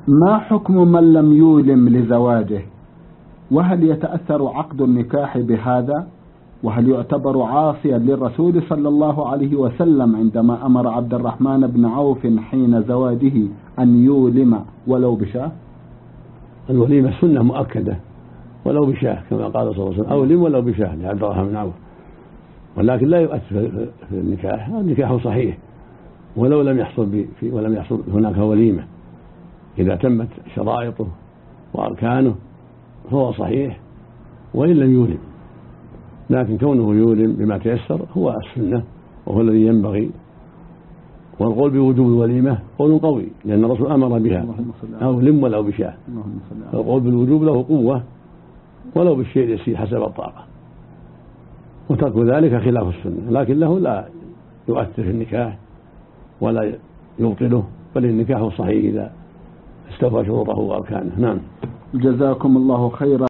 ما حكم من لم يولم لزواجه؟ وهل يتأثر عقد النكاح بهذا؟ وهل يعتبر عاصيا للرسول صلى الله عليه وسلم عندما أمر عبد الرحمن بن عوف حين زواجه أن يولم ولو بشاه؟ الوليمة سنة مؤكدة ولو بشاه، كما قال صلى الله عليه وسلم: أولم ولو بشاه لعبد الرحمن بن عوف. ولكن لا يؤثر في النكاح، النكاح صحيح ولم يحصل هناك وليمة. إذا تمت شرائطه وأركانه فهو صحيح وإن لم يولم، لكن كونه يولم بما تيسر هو السنة وهو الذي ينبغي. والقول بوجوب الوليمة قول قوي، لأن الرسول أمر بها: أولم ولو بشاه. القول بالوجوب له قوة ولو بالشيء اليسير حسب الطاقة، وترك ذلك خلاف السنة، لكنه لا يؤثر في النكاح ولا يبطله، بل النكاح صحيح إذا استوفى شروطه وأركانه. نعم. جزاكم الله خيرا.